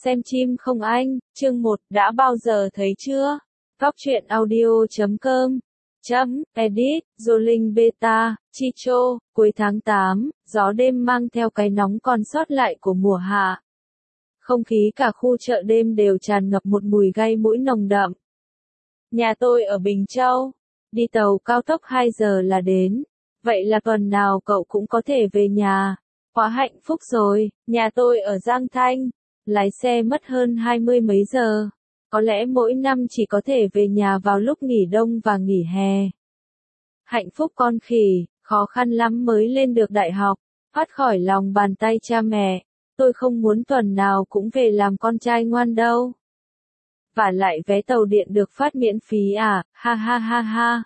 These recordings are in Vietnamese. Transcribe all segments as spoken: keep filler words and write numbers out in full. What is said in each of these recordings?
Xem chim không anh, chương một, đã bao giờ thấy chưa? Góc truyện audio chấm com chấm edit, Zoling Beta, Chicho, cuối tháng tám, gió đêm mang theo cái nóng còn sót lại của mùa hạ. Không khí cả khu chợ đêm đều tràn ngập một mùi gai mũi nồng đậm. Nhà tôi ở Bình Châu, đi tàu cao tốc hai giờ là đến. Vậy là tuần nào cậu cũng có thể về nhà. Quá hạnh phúc rồi, nhà tôi ở Giang Thanh. Lái xe mất hơn hai mươi mấy giờ. Có lẽ mỗi năm chỉ có thể về nhà vào lúc nghỉ đông và nghỉ hè. Hạnh phúc con khỉ, khó khăn lắm mới lên được đại học, thoát khỏi lòng bàn tay cha mẹ. Tôi không muốn tuần nào cũng về làm con trai ngoan đâu. Vả lại vé tàu điện được phát miễn phí à, ha ha ha ha.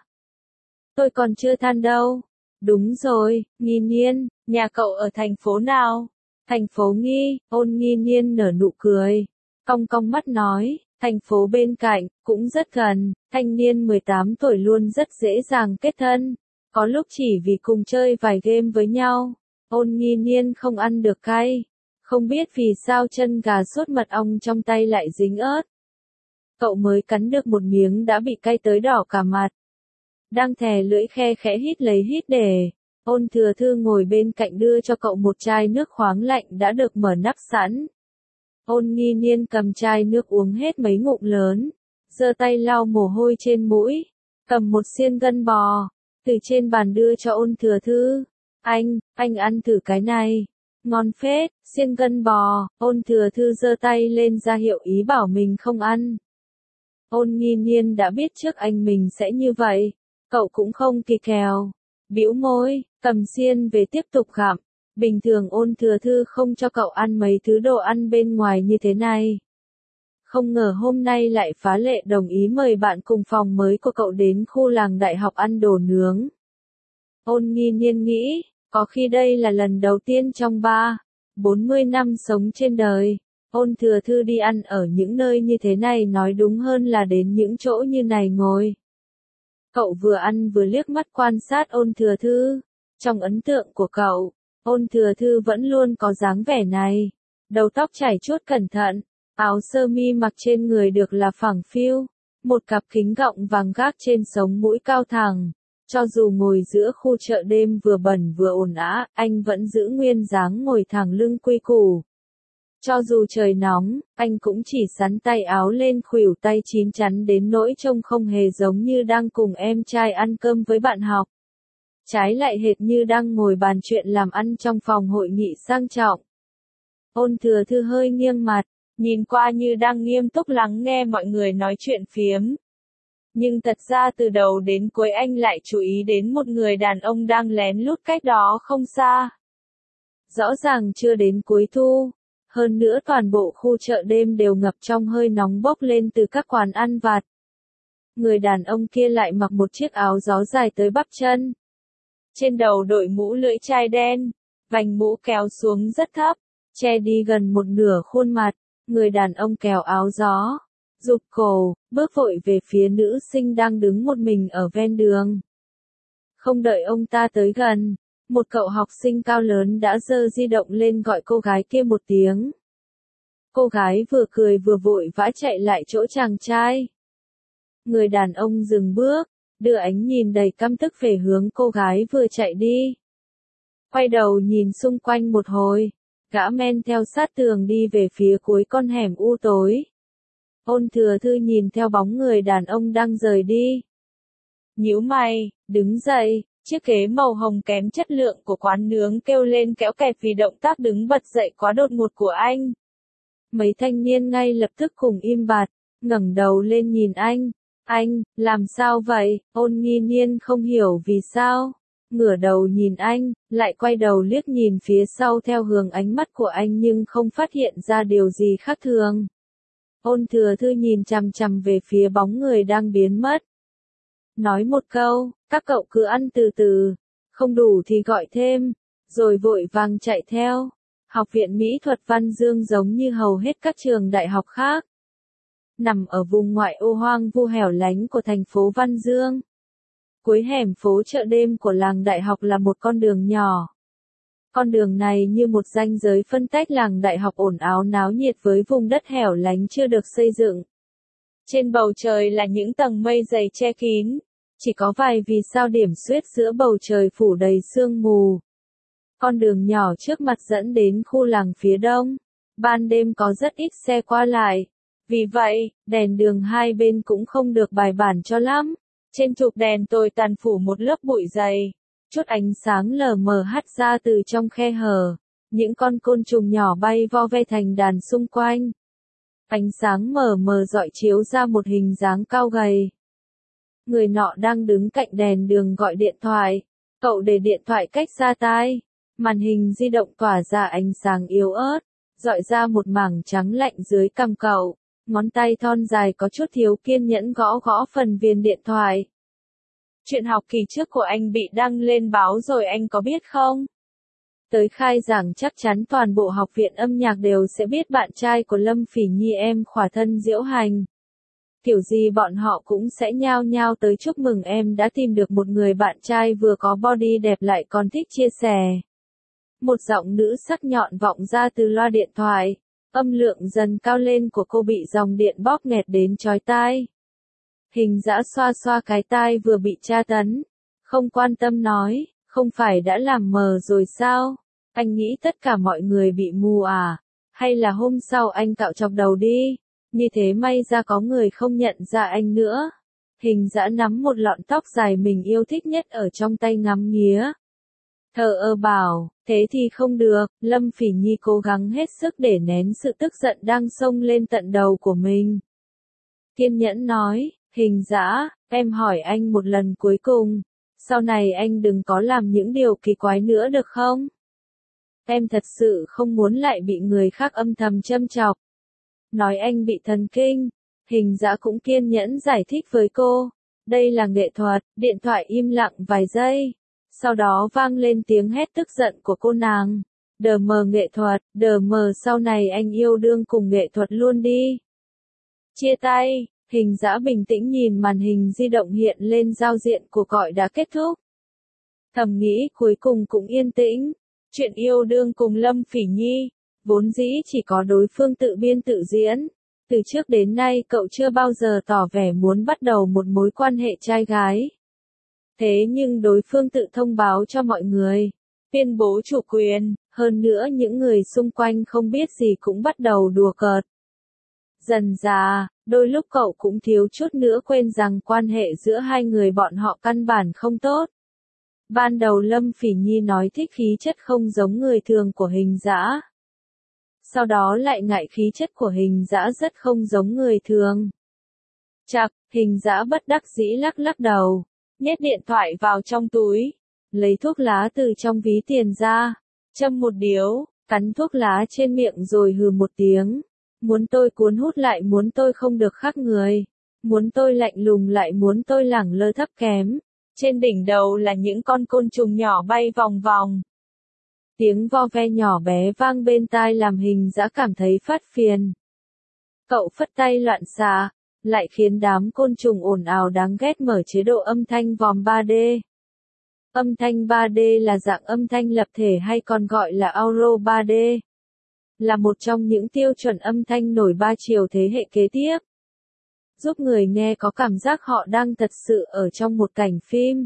Tôi còn chưa than đâu. Đúng rồi, Nghi Niên, nhà cậu ở thành phố nào? Thành phố Nghi, Ôn Nghi Niên nở nụ cười. Cong cong mắt nói, thành phố bên cạnh, cũng rất gần, thanh niên mười tám tuổi luôn rất dễ dàng kết thân. Có lúc chỉ vì cùng chơi vài game với nhau, Ôn Nghi Niên không ăn được cay. Không biết vì sao chân gà sốt mật ong trong tay lại dính ớt. Cậu mới cắn được một miếng đã bị cay tới đỏ cả mặt. Đang thè lưỡi khe khẽ hít lấy hít để. Ôn Thừa Thư ngồi bên cạnh đưa cho cậu một chai nước khoáng lạnh đã được mở nắp sẵn. Ôn Nghi Niên cầm chai nước uống hết mấy ngụm lớn, giơ tay lau mồ hôi trên mũi, cầm một xiên gân bò, từ trên bàn đưa cho Ôn Thừa Thư. Anh, anh ăn thử cái này. Ngon phết, xiên gân bò. Ôn Thừa Thư giơ tay lên ra hiệu ý bảo mình không ăn. Ôn Nghi Niên đã biết trước anh mình sẽ như vậy. Cậu cũng không kỳ kèo. Bĩu môi, cầm xiên về tiếp tục gặm. Bình thường Ôn Thừa Thư không cho cậu ăn mấy thứ đồ ăn bên ngoài như thế này. Không ngờ hôm nay lại phá lệ đồng ý mời bạn cùng phòng mới của cậu đến khu làng đại học ăn đồ nướng. Ôn Nghi Niên nghĩ, có khi đây là lần đầu tiên trong ba, bốn mươi năm sống trên đời, Ôn Thừa Thư đi ăn ở những nơi như thế này, nói đúng hơn là đến những chỗ như này ngồi. Cậu vừa ăn vừa liếc mắt quan sát Ôn Thừa Thư. Trong ấn tượng của cậu, Ôn Thừa Thư vẫn luôn có dáng vẻ này. Đầu tóc chải chuốt cẩn thận, áo sơ mi mặc trên người được là phẳng phiu, một cặp kính gọng vàng gác trên sống mũi cao thẳng. Cho dù ngồi giữa khu chợ đêm vừa bẩn vừa ồn ào, anh vẫn giữ nguyên dáng ngồi thẳng lưng quy củ. Cho dù trời nóng, anh cũng chỉ xắn tay áo lên khuỷu tay chín chắn đến nỗi trông không hề giống như đang cùng em trai ăn cơm với bạn học. Trái lại hệt như đang ngồi bàn chuyện làm ăn trong phòng hội nghị sang trọng. Ôn Thừa Thư hơi nghiêng mặt, nhìn qua như đang nghiêm túc lắng nghe mọi người nói chuyện phiếm. Nhưng thật ra từ đầu đến cuối anh lại chú ý đến một người đàn ông đang lén lút cách đó không xa. Rõ ràng chưa đến cuối thu. Hơn nữa toàn bộ khu chợ đêm đều ngập trong hơi nóng bốc lên từ các quán ăn vặt. Người đàn ông kia lại mặc một chiếc áo gió dài tới bắp chân. Trên đầu đội mũ lưỡi chai đen, vành mũ kéo xuống rất thấp, che đi gần một nửa khuôn mặt. Người đàn ông kéo áo gió, rụt cổ, bước vội về phía nữ sinh đang đứng một mình ở ven đường. Không đợi ông ta tới gần, một cậu học sinh cao lớn đã giơ di động lên gọi cô gái kia một tiếng. Cô gái vừa cười vừa vội vã chạy lại chỗ chàng trai. Người đàn ông dừng bước, đưa ánh nhìn đầy căm tức về hướng cô gái vừa chạy đi. Quay đầu nhìn xung quanh một hồi, gã men theo sát tường đi về phía cuối con hẻm u tối. Ôn Thừa Thư nhìn theo bóng người đàn ông đang rời đi. Nhíu mày, đứng dậy. Chiếc ghế màu hồng kém chất lượng của quán nướng kêu lên kéo kẹt vì động tác đứng bật dậy quá đột ngột của anh. Mấy thanh niên ngay lập tức cùng im bặt, ngẩng đầu lên nhìn anh. Anh, làm sao vậy? Ôn Nghi Niên không hiểu vì sao. Ngửa đầu nhìn anh, lại quay đầu liếc nhìn phía sau theo hướng ánh mắt của anh nhưng không phát hiện ra điều gì khác thường. Ôn Thừa Thư nhìn chằm chằm về phía bóng người đang biến mất. Nói một câu, các cậu cứ ăn từ từ, không đủ thì gọi thêm, rồi vội vàng chạy theo. Học viện Mỹ thuật Văn Dương giống như hầu hết các trường đại học khác. Nằm ở vùng ngoại ô hoang vu hẻo lánh của thành phố Văn Dương. Cuối hẻm phố chợ đêm của làng đại học là một con đường nhỏ. Con đường này như một ranh giới phân tách làng đại học ồn ào náo nhiệt với vùng đất hẻo lánh chưa được xây dựng. Trên bầu trời là những tầng mây dày che kín, chỉ có vài vì sao điểm xuyết giữa bầu trời phủ đầy sương mù. Con đường nhỏ trước mặt dẫn đến khu làng phía đông. Ban đêm có rất ít xe qua lại. Vì vậy, đèn đường hai bên cũng không được bài bản cho lắm. Trên trục đèn tồi tàn phủ một lớp bụi dày. Chút ánh sáng lờ mờ hắt ra từ trong khe hở. Những con côn trùng nhỏ bay vo ve thành đàn xung quanh. Ánh sáng mờ mờ rọi chiếu ra một hình dáng cao gầy. Người nọ đang đứng cạnh đèn đường gọi điện thoại. Cậu để điện thoại cách xa tai. Màn hình di động tỏa ra ánh sáng yếu ớt, rọi ra một mảng trắng lạnh dưới cằm cậu. Ngón tay thon dài có chút thiếu kiên nhẫn gõ gõ phần viền điện thoại. Chuyện học kỳ trước của anh bị đăng lên báo rồi anh có biết không? Tới khai giảng chắc chắn toàn bộ học viện âm nhạc đều sẽ biết bạn trai của Lâm Phỉ Nhi em khỏa thân diễu hành. Kiểu gì bọn họ cũng sẽ nhao nhao tới chúc mừng em đã tìm được một người bạn trai vừa có body đẹp lại còn thích chia sẻ. Một giọng nữ sắc nhọn vọng ra từ loa điện thoại, âm lượng dần cao lên của cô bị dòng điện bóp nghẹt đến chói tai. Hình dã xoa xoa cái tai vừa bị tra tấn, không quan tâm nói, không phải đã làm mờ rồi sao? Anh nghĩ tất cả mọi người bị mù à? Hay là hôm sau anh cạo chọc đầu đi? Như thế may ra có người không nhận ra anh nữa. Hình dã nắm một lọn tóc dài mình yêu thích nhất ở trong tay ngắm nghía. Thờ ơ bảo, thế thì không được, Lâm Phỉ Nhi cố gắng hết sức để nén sự tức giận đang xông lên tận đầu của mình. Kiên nhẫn nói, hình dã, em hỏi anh một lần cuối cùng, sau này anh đừng có làm những điều kỳ quái nữa được không? Em thật sự không muốn lại bị người khác âm thầm châm chọc. Nói anh bị thần kinh, hình dã cũng kiên nhẫn giải thích với cô, đây là nghệ thuật, điện thoại im lặng vài giây. Sau đó vang lên tiếng hét tức giận của cô nàng. Đờ mờ nghệ thuật, đờ mờ sau này anh yêu đương cùng nghệ thuật luôn đi. Chia tay, hình dã bình tĩnh nhìn màn hình di động hiện lên giao diện của gọi đã kết thúc. Thầm nghĩ cuối cùng cũng yên tĩnh. Chuyện yêu đương cùng Lâm Phỉ Nhi, vốn dĩ chỉ có đối phương tự biên tự diễn. Từ trước đến nay cậu chưa bao giờ tỏ vẻ muốn bắt đầu một mối quan hệ trai gái. Thế nhưng đối phương tự thông báo cho mọi người, tuyên bố chủ quyền, hơn nữa những người xung quanh không biết gì cũng bắt đầu đùa cợt. Dần dà, đôi lúc cậu cũng thiếu chút nữa quên rằng quan hệ giữa hai người bọn họ căn bản không tốt. Ban đầu Lâm Phỉ Nhi nói thích khí chất không giống người thường của hình dã. Sau đó lại ngại khí chất của hình dã rất không giống người thường. Chạc, hình dã bất đắc dĩ lắc lắc đầu. Nhét điện thoại vào trong túi, lấy thuốc lá từ trong ví tiền ra, châm một điếu, cắn thuốc lá trên miệng rồi hừ một tiếng. Muốn tôi cuốn hút lại muốn tôi không được khác người, muốn tôi lạnh lùng lại muốn tôi lẳng lơ thấp kém. Trên đỉnh đầu là những con côn trùng nhỏ bay vòng vòng. Tiếng vo ve nhỏ bé vang bên tai làm hình dã cảm thấy phát phiền. Cậu phất tay loạn xạ, lại khiến đám côn trùng ồn ào đáng ghét mở chế độ âm thanh vòm ba D. Âm thanh ba D là dạng âm thanh lập thể hay còn gọi là Audio ba D. Là một trong những tiêu chuẩn âm thanh nổi ba chiều thế hệ kế tiếp. Giúp người nghe có cảm giác họ đang thật sự ở trong một cảnh phim.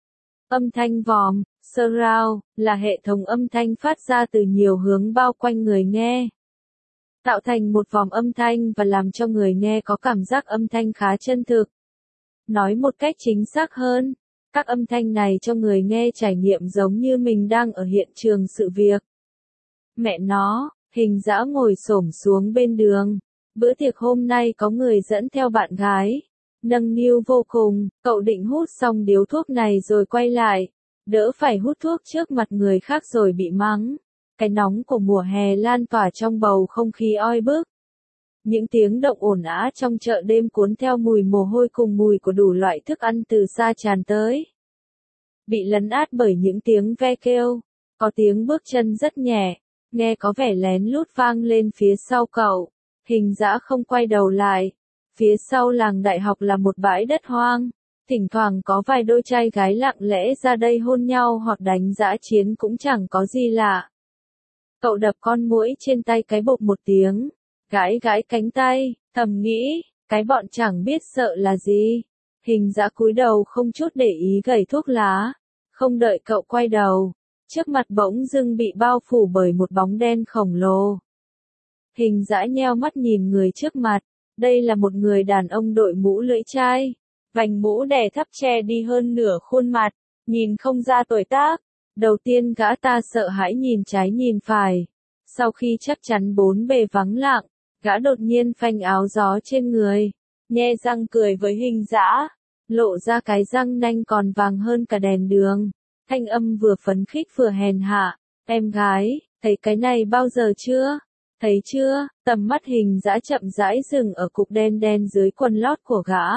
Âm thanh vòm, surround, là hệ thống âm thanh phát ra từ nhiều hướng bao quanh người nghe. Tạo thành một vòm âm thanh và làm cho người nghe có cảm giác âm thanh khá chân thực. Nói một cách chính xác hơn, các âm thanh này cho người nghe trải nghiệm giống như mình đang ở hiện trường sự việc. Mẹ nó, hình dã ngồi xổm xuống bên đường. Bữa tiệc hôm nay có người dẫn theo bạn gái. Nâng niu vô cùng, cậu định hút xong điếu thuốc này rồi quay lại. Đỡ phải hút thuốc trước mặt người khác rồi bị mắng. Cái nóng của mùa hè lan tỏa trong bầu không khí oi bức. Những tiếng động ồn ào trong chợ đêm cuốn theo mùi mồ hôi cùng mùi của đủ loại thức ăn từ xa tràn tới. Bị lấn át bởi những tiếng ve kêu, có tiếng bước chân rất nhẹ, nghe có vẻ lén lút vang lên phía sau cậu. Hình dã không quay đầu lại. Phía sau làng đại học là một bãi đất hoang. Thỉnh thoảng có vài đôi trai gái lặng lẽ ra đây hôn nhau hoặc đánh dã chiến cũng chẳng có gì lạ. Cậu đập con muỗi trên tay cái bộp một tiếng, gãi gãi cánh tay, thầm nghĩ, cái bọn chẳng biết sợ là gì. Hình dã cúi đầu không chút để ý gẩy thuốc lá, không đợi cậu quay đầu, trước mặt bỗng dưng bị bao phủ bởi một bóng đen khổng lồ. Hình dã nheo mắt nhìn người trước mặt, đây là một người đàn ông đội mũ lưỡi chai, vành mũ đè thấp che đi hơn nửa khuôn mặt, nhìn không ra tuổi tác. Đầu tiên gã ta sợ hãi nhìn trái nhìn phải, sau khi chắc chắn bốn bề vắng lặng, gã đột nhiên phanh áo gió trên người, nhe răng cười với hình dã, lộ ra cái răng nanh còn vàng hơn cả đèn đường, thanh âm vừa phấn khích vừa hèn hạ, em gái, thấy cái này bao giờ chưa? Thấy chưa? Tầm mắt hình dã chậm rãi dừng ở cục đen đen dưới quần lót của gã.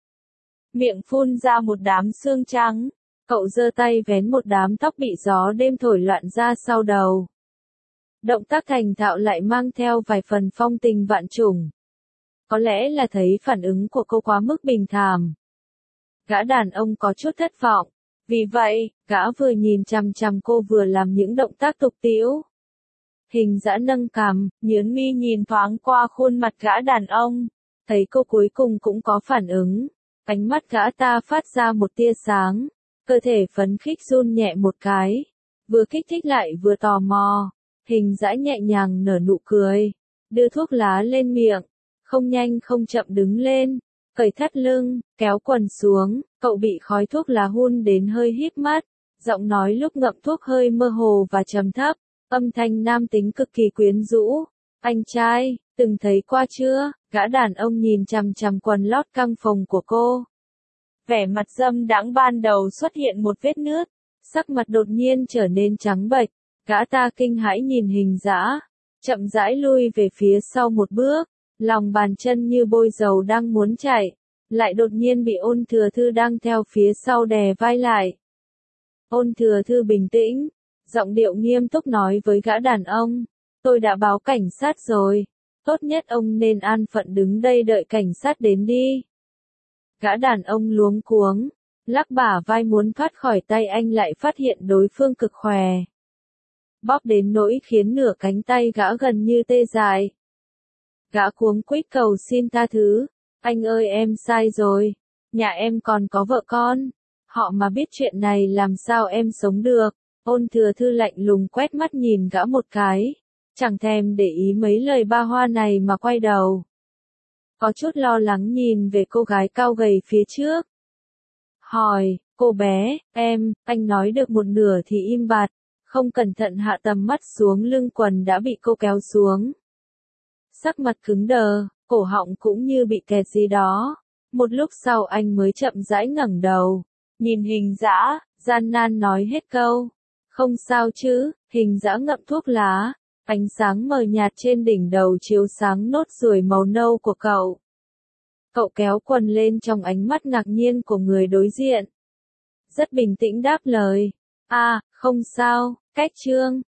Miệng phun ra một đám xương trắng, cậu giơ tay vén một đám tóc bị gió đêm thổi loạn ra sau đầu. Động tác thành thạo lại mang theo vài phần phong tình vạn trùng. Có lẽ là thấy phản ứng của cô quá mức bình thản. Gã đàn ông có chút thất vọng, vì vậy, gã vừa nhìn chằm chằm cô vừa làm những động tác tục tĩu. Hình dã nâng cằm, nhướng mi nhìn thoáng qua khuôn mặt gã đàn ông, thấy cô cuối cùng cũng có phản ứng, ánh mắt gã ta phát ra một tia sáng, cơ thể phấn khích run nhẹ một cái, vừa kích thích lại vừa tò mò, hình dã nhẹ nhàng nở nụ cười, đưa thuốc lá lên miệng, không nhanh không chậm đứng lên, cởi thắt lưng, kéo quần xuống, cậu bị khói thuốc lá hun đến hơi híp mắt, giọng nói lúc ngậm thuốc hơi mơ hồ và trầm thấp. Âm thanh nam tính cực kỳ quyến rũ. Anh trai, từng thấy qua chưa? Gã đàn ông nhìn chằm chằm quần lót căng phồng của cô. Vẻ mặt dâm đãng ban đầu xuất hiện một vết nứt, sắc mặt đột nhiên trở nên trắng bệch. Gã ta kinh hãi nhìn hình dã, chậm rãi lui về phía sau một bước, lòng bàn chân như bôi dầu đang muốn chạy, lại đột nhiên bị Ôn Thừa Thư đang theo phía sau đè vai lại. Ôn Thừa Thư bình tĩnh, giọng điệu nghiêm túc nói với gã đàn ông, tôi đã báo cảnh sát rồi, tốt nhất ông nên an phận đứng đây đợi cảnh sát đến đi. Gã đàn ông luống cuống, lắc bả vai muốn thoát khỏi tay anh lại phát hiện đối phương cực khỏe. Bóp đến nỗi khiến nửa cánh tay gã gần như tê dại. Gã cuống quýt cầu xin tha thứ, anh ơi em sai rồi, nhà em còn có vợ con, họ mà biết chuyện này làm sao em sống được. Ôn Thừa Thư lạnh lùng quét mắt nhìn gã một cái, chẳng thèm để ý mấy lời ba hoa này mà quay đầu. Có chút lo lắng nhìn về cô gái cao gầy phía trước. Hỏi, cô bé, em, anh nói được một nửa thì im bặt, không cẩn thận hạ tầm mắt xuống lưng quần đã bị cô kéo xuống. Sắc mặt cứng đờ, cổ họng cũng như bị kẹt gì đó. Một lúc sau anh mới chậm rãi ngẩng đầu, nhìn hình dã, gian nan nói hết câu. Không sao chứ, hình dã ngậm thuốc lá, ánh sáng mờ nhạt trên đỉnh đầu chiếu sáng nốt ruồi màu nâu của cậu. Cậu kéo quần lên trong ánh mắt ngạc nhiên của người đối diện. Rất bình tĩnh đáp lời, à, không sao, cách chương.